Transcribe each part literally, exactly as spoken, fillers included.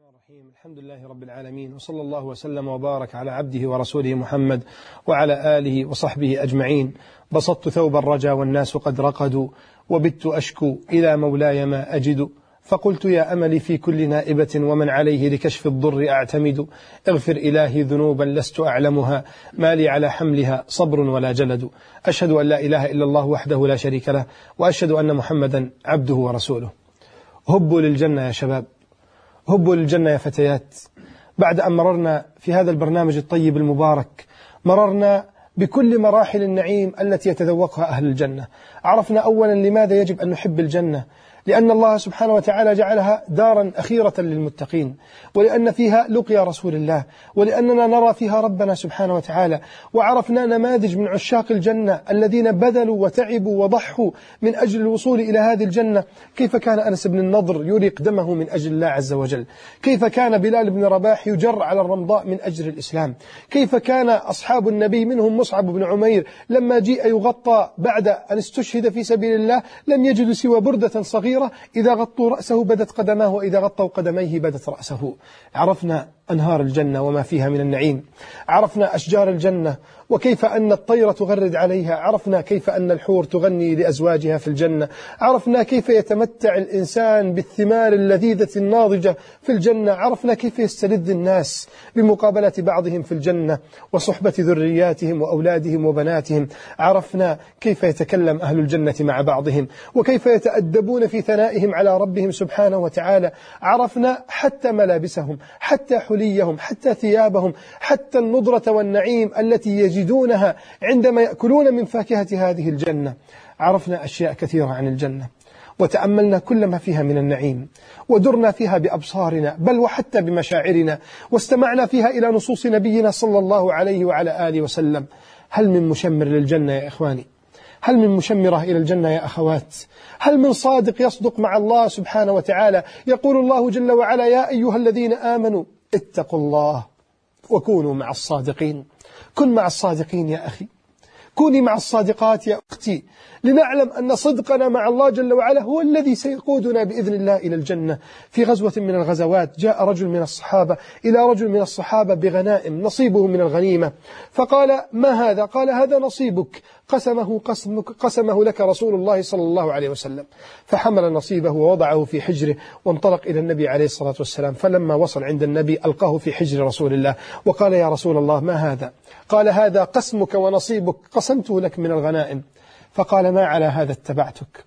الرحيم. الحمد لله رب العالمين، وصلى الله وسلم وبارك على عبده ورسوله محمد وعلى آله وصحبه أجمعين. بسطت ثوب الرجا والناس قد رقدوا، وبت أشكو إلى مولاي ما أجد، فقلت يا أملي في كل نائبة ومن عليه لكشف الضر أعتمد، اغفر إلهي ذنوبا لست أعلمها، ما لي على حملها صبر ولا جلد. أشهد أن لا إله إلا الله وحده لا شريك له، وأشهد أن محمدا عبده ورسوله. هبوا للجنة يا شباب، هبوا للجنة يا فتيات. بعد أن مررنا في هذا البرنامج الطيب المبارك، مررنا بكل مراحل النعيم التي يتذوقها أهل الجنة. عرفنا أولا لماذا يجب أن نحب الجنة، لأن الله سبحانه وتعالى جعلها دارا أخيرة للمتقين، ولأن فيها لقيا رسول الله، ولأننا نرى فيها ربنا سبحانه وتعالى. وعرفنا نماذج من عشاق الجنة الذين بذلوا وتعبوا وضحوا من أجل الوصول إلى هذه الجنة. كيف كان أنس بن النضر يريق دمه من أجل الله عز وجل، كيف كان بلال بن رباح يجر على الرمضاء من أجل الإسلام، كيف كان أصحاب النبي منهم مصعب بن عمير لما جيء يغطى بعد أن استشهد في سبيل الله لم يجدوا سوى بردة صغيرة، إذا غطوا رأسه بدت قدماه، وإذا غطوا قدميه بدت رأسه. عرفنا أنهار الجنة وما فيها من النعيم، عرفنا أشجار الجنة وكيف أن الطير تغرد عليها، عرفنا كيف أن الحور تغني لأزواجها في الجنة، عرفنا كيف يتمتع الإنسان بالثمار اللذيذة الناضجة في الجنة، عرفنا كيف يستلذ الناس بمقابلة بعضهم في الجنة وصحبة ذرياتهم وأولادهم وبناتهم، عرفنا كيف يتكلم أهل الجنة مع بعضهم وكيف يتأدبون في ثنائهم على ربهم سبحانه وتعالى، عرفنا حتى ملابسهم، حتى حليهم، حتى ثيابهم، حتى النضرة والنعيم التي يجدونها عندما يأكلون من فاكهة هذه الجنة. عرفنا أشياء كثيرة عن الجنة، وتأملنا كل ما فيها من النعيم، ودرنا فيها بأبصارنا بل وحتى بمشاعرنا، واستمعنا فيها إلى نصوص نبينا صلى الله عليه وعلى آله وسلم. هل من مشمر للجنة يا إخواني؟ هل من مشمرة إلى الجنة يا أخوات؟ هل من صادق يصدق مع الله سبحانه وتعالى؟ يقول الله جل وعلا: يا أيها الذين آمنوا اتقوا الله وكونوا مع الصادقين. كن مع الصادقين يا أخي، كوني مع الصادقات يا أختي، لنعلم أن صدقنا مع الله جل وعلا هو الذي سيقودنا بإذن الله إلى الجنة. في غزوة من الغزوات جاء رجل من الصحابة إلى رجل من الصحابة بغنائم نصيبه من الغنيمة، فقال: ما هذا؟ قال: هذا نصيبك، قسمه, قسمك قسمه لك رسول الله صلى الله عليه وسلم. فحمل نصيبه ووضعه في حجره وانطلق إلى النبي عليه الصلاة والسلام، فلما وصل عند النبي ألقاه في حجر رسول الله وقال: يا رسول الله ما هذا؟ قال: هذا قسمك ونصيبك، قسمته لك من الغنائم. فقال: ما على هذا اتبعتك؟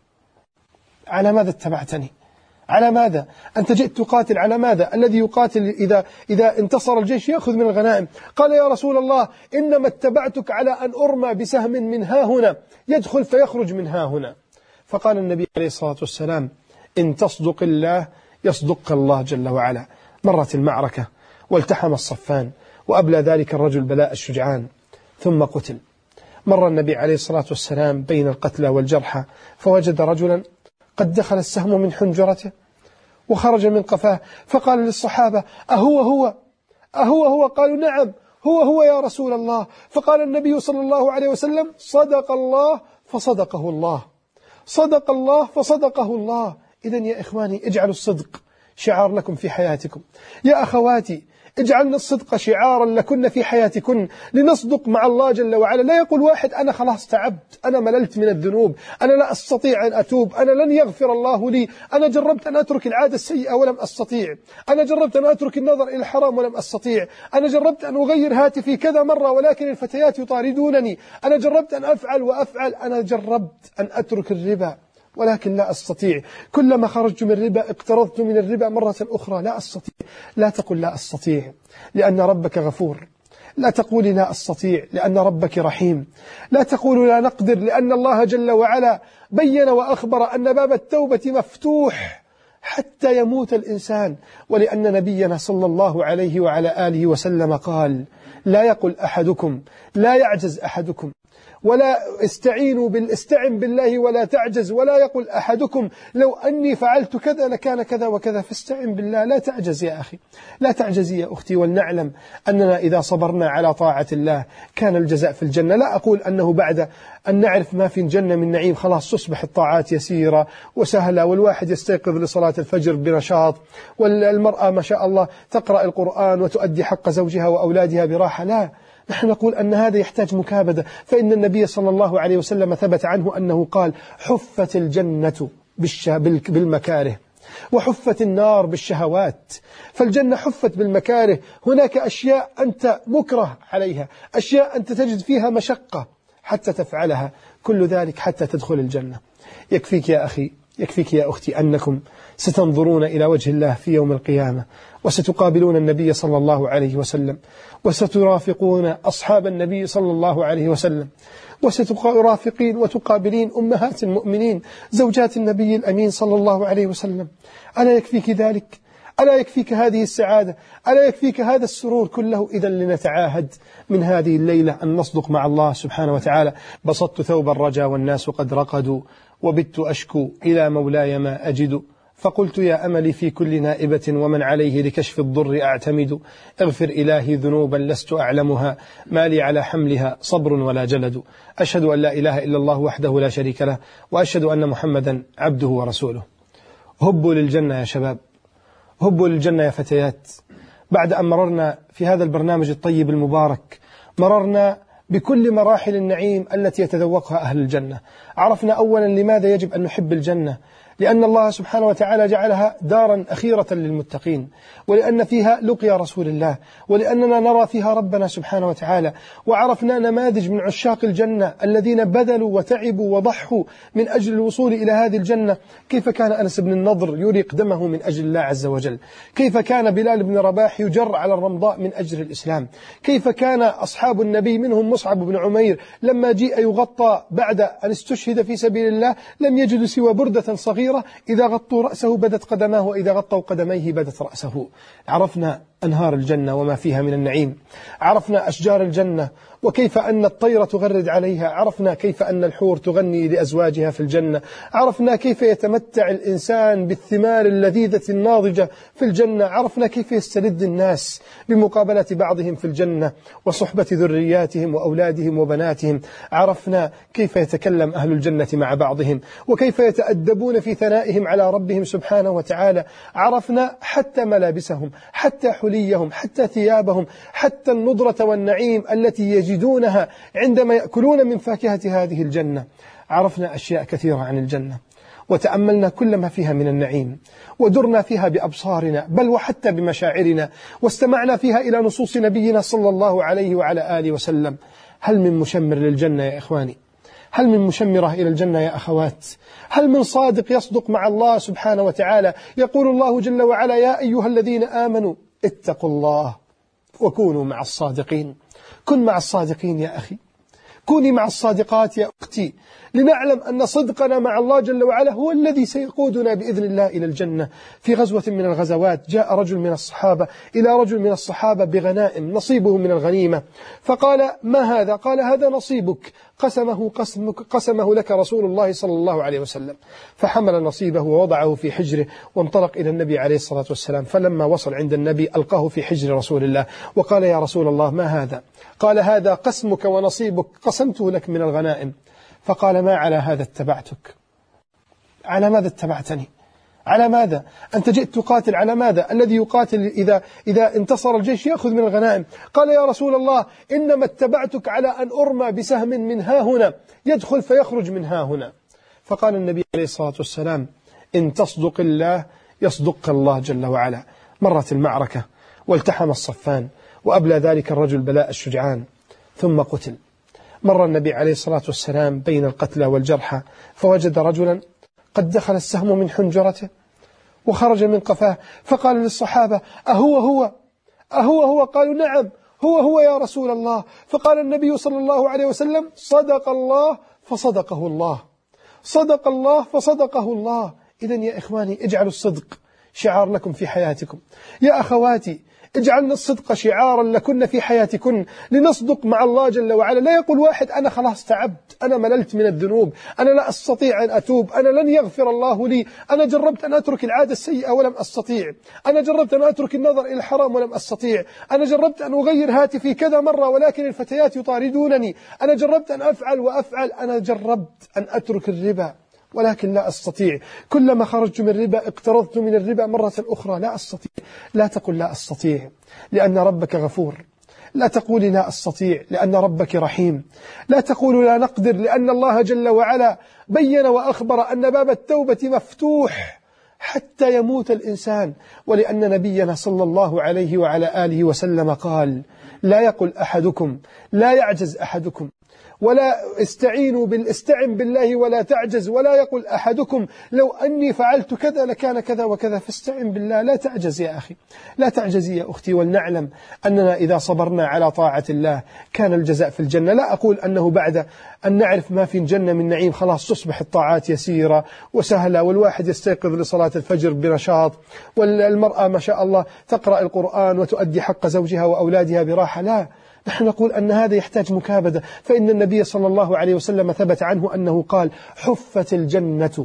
على ماذا اتبعتني؟ على ماذا؟ أنت جئت تقاتل، على ماذا؟ الذي يقاتل إذا, إذا انتصر الجيش يأخذ من الغنائم. قال: يا رسول الله إنما اتبعتك على أن أرمى بسهم من ها هنا يدخل فيخرج من ها هنا. فقال النبي عليه الصلاة والسلام: إن تصدق الله يصدق الله جل وعلا. مرت المعركة والتحم الصفان، وأبلى ذلك الرجل بلاء الشجعان ثم قتل. مر النبي عليه الصلاة والسلام بين القتلى والجرحى فوجد رجلا قد دخل السهم من حنجرته وخرج من قفاه، فقال للصحابة: أهو هو؟ أهو هو؟ قالوا: نعم هو هو يا رسول الله. فقال النبي صلى الله عليه وسلم: صدق الله فصدقه الله، صدق الله فصدقه الله. إذن يا إخواني اجعلوا الصدق شعار لكم في حياتكم، يا أخواتي اجعلنا الصدق شعارا لكن في حياتكن، لنصدق مع الله جل وعلا. لا يقول واحد: أنا خلاص تعبت، أنا مللت من الذنوب، أنا لا أستطيع أن أتوب، أنا لن يغفر الله لي، أنا جربت أن أترك العادة السيئة ولم أستطيع، أنا جربت أن أترك النظر إلى الحرام ولم أستطيع، أنا جربت أن أغير هاتفي كذا مرة ولكن الفتيات يطاردونني، أنا جربت أن أفعل وأفعل، أنا جربت أن أترك الربا ولكن لا أستطيع، كلما خرجت من الربا اقترضت من الربا مرة أخرى، لا أستطيع. لا تقل لا أستطيع لأن ربك غفور، لا تقولي لا أستطيع لأن ربك رحيم، لا تقول لا نقدر لأن الله جل وعلا بين وأخبر أن باب التوبة مفتوح حتى يموت الإنسان، ولأن نبينا صلى الله عليه وعلى آله وسلم قال: لا يقل أحدكم، لا يعجز أحدكم ولا استعينوا بالاستعن بالله ولا تعجز، ولا يقول أحدكم لو أني فعلت كذا لكان كذا وكذا، فاستعن بالله. لا تعجز يا أخي، لا تعجزي يا أختي، ولنعلم أننا إذا صبرنا على طاعة الله كان الجزاء في الجنة. لا أقول أنه بعد أن نعرف ما في الجنة من نعيم خلاص تصبح الطاعات يسيرة وسهلة والواحد يستيقظ لصلاة الفجر بنشاط، والمرأة ما شاء الله تقرأ القرآن وتؤدي حق زوجها وأولادها براحة. لا، نحن نقول أن هذا يحتاج مكابدة، فإن النبي صلى الله عليه وسلم ثبت عنه أنه قال: حفت الجنة بالمكاره وحفت النار بالشهوات. فالجنة حفت بالمكاره، هناك أشياء أنت مكره عليها، أشياء أنت تجد فيها مشقة حتى تفعلها، كل ذلك حتى تدخل الجنة. يكفيك يا أخي، يكفيك يا أختي أنكم ستنظرون إلى وجه الله في يوم القيامة، وستقابلون النبي صلى الله عليه وسلم، وسترافقون أصحاب النبي صلى الله عليه وسلم، وسترافقين وتقابلين أمهات المؤمنين زوجات النبي الأمين صلى الله عليه وسلم. ألا يكفيك ذلك؟ ألا يكفيك هذه السعادة؟ ألا يكفيك هذا السرور كله؟ إذا لنتعاهد من هذه الليلة أن نصدق مع الله سبحانه وتعالى. بسطت ثوب الرجا والناس قد رقدوا، وبت أشكو إلى مولاي ما أجد، فقلت يا أملي في كل نائبة ومن عليه لكشف الضر أعتمد، اغفر إلهي ذنوبا لست أعلمها، ما لي على حملها صبر ولا جلد. أشهد أن لا إله إلا الله وحده لا شريك له، وأشهد أن محمدا عبده ورسوله. هبوا للجنة يا شباب، هبوا للجنة يا فتيات. بعد أن مررنا في هذا البرنامج الطيب المبارك، مررنا بكل مراحل النعيم التي يتذوقها أهل الجنة. عرفنا أولا لماذا يجب أن نحب الجنة، لأن الله سبحانه وتعالى جعلها دارا أخيرة للمتقين، ولأن فيها لقيا رسول الله، ولأننا نرى فيها ربنا سبحانه وتعالى. وعرفنا نماذج من عشاق الجنة الذين بذلوا وتعبوا وضحوا من أجل الوصول إلى هذه الجنة. كيف كان أنس بن النضر يريق دمه من أجل الله عز وجل، كيف كان بلال بن رباح يجر على الرمضاء من أجل الإسلام، كيف كان أصحاب النبي منهم مصعب بن عمير لما جيء يغطى بعد أن استشهد في سبيل الله لم يجدوا سوى بردة صغيرة إذا غطوا رأسه بدت قدماه، وإذا غطوا قدميه بدت رأسه. عرفنا أنهار الجنة وما فيها من النعيم، عرفنا أشجار الجنة وكيف أن الطير تغرد عليها، عرفنا كيف أن الحور تغني لأزواجها في الجنة، عرفنا كيف يتمتع الإنسان بالثمار اللذيذة الناضجة في الجنة، عرفنا كيف يستلذ الناس بمقابلة بعضهم في الجنة وصحبة ذرياتهم وأولادهم وبناتهم، عرفنا كيف يتكلم أهل الجنة مع بعضهم وكيف يتأدبون في ثنائهم على ربهم سبحانه وتعالى، عرفنا حتى ملابسهم، حتى حليهم، حتى ثيابهم، حتى النضرة والنعيم التي يجدونها عندما يأكلون من فاكهة هذه الجنة. عرفنا أشياء كثيرة عن الجنة، وتأملنا كل ما فيها من النعيم، ودرنا فيها بأبصارنا بل وحتى بمشاعرنا، واستمعنا فيها إلى نصوص نبينا صلى الله عليه وعلى آله وسلم. هل من مشمر للجنة يا إخواني؟ هل من مشمرة إلى الجنة يا أخوات؟ هل من صادق يصدق مع الله سبحانه وتعالى؟ يقول الله جل وعلا: يا أيها الذين آمنوا اتقوا الله وكونوا مع الصادقين. كن مع الصادقين يا أخي، كوني مع الصادقات يا أختي، لنعلم أن صدقنا مع الله جل وعلا هو الذي سيقودنا بإذن الله إلى الجنة. في غزوة من الغزوات جاء رجل من الصحابة إلى رجل من الصحابة بغنائم نصيبه من الغنيمة، فقال: ما هذا؟ قال: هذا نصيبك، قسمه, قسمك قسمه لك رسول الله صلى الله عليه وسلم. فحمل نصيبه ووضعه في حجره وانطلق إلى النبي عليه الصلاة والسلام، فلما وصل عند النبي ألقاه في حجر رسول الله وقال: يا رسول الله ما هذا؟ قال: هذا قسمك ونصيبك، قسمته لك من الغنائم. فقال: ما على هذا اتبعتك؟ على ماذا اتبعتني؟ على ماذا؟ أنت جئت تقاتل، على ماذا؟ الذي يقاتل إذا, إذا انتصر الجيش يأخذ من الغنائم. قال: يا رسول الله إنما اتبعتك على أن أرمى بسهم من ها هنا يدخل فيخرج من ها هنا. فقال النبي عليه الصلاة والسلام: إن تصدق الله يصدق الله جل وعلا. مرت المعركة والتحم الصفان، وأبلى ذلك الرجل بلاء الشجعان ثم قتل. مر النبي عليه الصلاة والسلام بين القتلى والجرحى فوجد رجلا قد دخل السهم من حنجرته وخرج من قفاه، فقال للصحابة: أهو هو أهو هو؟ قالوا: نعم هو هو يا رسول الله. فقال النبي صلى الله عليه وسلم: صدق الله فصدقه الله، صدق الله فصدقه الله. إذن يا إخواني اجعلوا الصدق شعار لكم في حياتكم. يا أخواتي اجعلنا الصدق شعارا لكن في حياتكن، لنصدق مع الله جل وعلا. لا يقول واحد أنا خلاص تعبت، أنا مللت من الذنوب، أنا لا أستطيع أن أتوب، أنا لن يغفر الله لي، أنا جربت أن أترك العادة السيئة ولم أستطيع، أنا جربت أن أترك النظر إلى الحرام ولم أستطيع، أنا جربت أن أغير هاتفي كذا مرة ولكن الفتيات يطاردونني، أنا جربت أن أفعل وأفعل، أنا جربت أن أترك الربا ولكن لا أستطيع، كلما خرجت من ربا اقترضت من الربا مرة أخرى، لا أستطيع. لا تقل لا أستطيع لأن ربك غفور، لا تقولي لا أستطيع لأن ربك رحيم، لا تقول لا نقدر لأن الله جل وعلا بين وأخبر أن باب التوبة مفتوح حتى يموت الإنسان، ولأن نبينا صلى الله عليه وعلى آله وسلم قال لا يقل أحدكم، لا يعجز أحدكم، ولا استعينوا بالاستعن بالله ولا تعجز، ولا يقول أحدكم لو أني فعلت كذا لكان كذا وكذا، فاستعن بالله. لا تعجز يا أخي، لا تعجزي يا أختي، ولنعلم أننا إذا صبرنا على طاعة الله كان الجزاء في الجنة. لا أقول أنه بعد أن نعرف ما في الجنة من نعيم خلاص تصبح الطاعات يسيرة وسهلة، والواحد يستيقظ لصلاة الفجر بنشاط، والمرأة ما شاء الله تقرأ القرآن وتؤدي حق زوجها وأولادها براحة. لا، نحن نقول أن هذا يحتاج مكابدة، فإن النبي صلى الله عليه وسلم ثبت عنه أنه قال حفت الجنة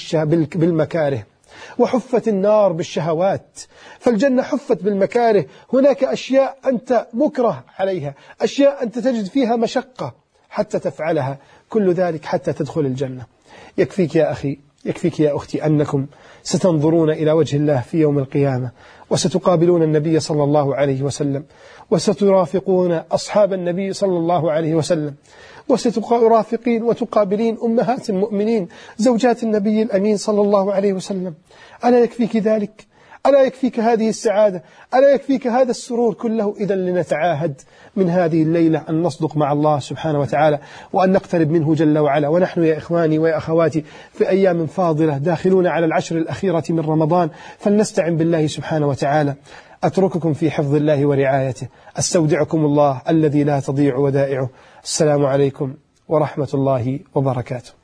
بالمكاره وحفت النار بالشهوات. فالجنة حفت بالمكاره، هناك أشياء أنت مكره عليها، أشياء أنت تجد فيها مشقة حتى تفعلها، كل ذلك حتى تدخل الجنة. يكفيك يا أخي، يكفيك يا أختي أنكم ستنظرون إلى وجه الله في يوم القيامة، وستقابلون النبي صلى الله عليه وسلم، وسترافقون أصحاب النبي صلى الله عليه وسلم، وسترافقين وتقابلين أمهات المؤمنين زوجات النبي الأمين صلى الله عليه وسلم. ألا يكفيك ذلك؟ ألا يكفيك هذه السعادة؟ ألا يكفيك هذا السرور كله؟ إذا لنتعاهد من هذه الليلة أن نصدق مع الله سبحانه وتعالى، وأن نقترب منه جل وعلا. ونحن يا إخواني ويا أخواتي في أيام فاضلة داخلون على العشر الأخيرة من رمضان، فلنستعن بالله سبحانه وتعالى. أترككم في حفظ الله ورعايته، أستودعكم الله الذي لا تضيع ودائعه. السلام عليكم ورحمة الله وبركاته.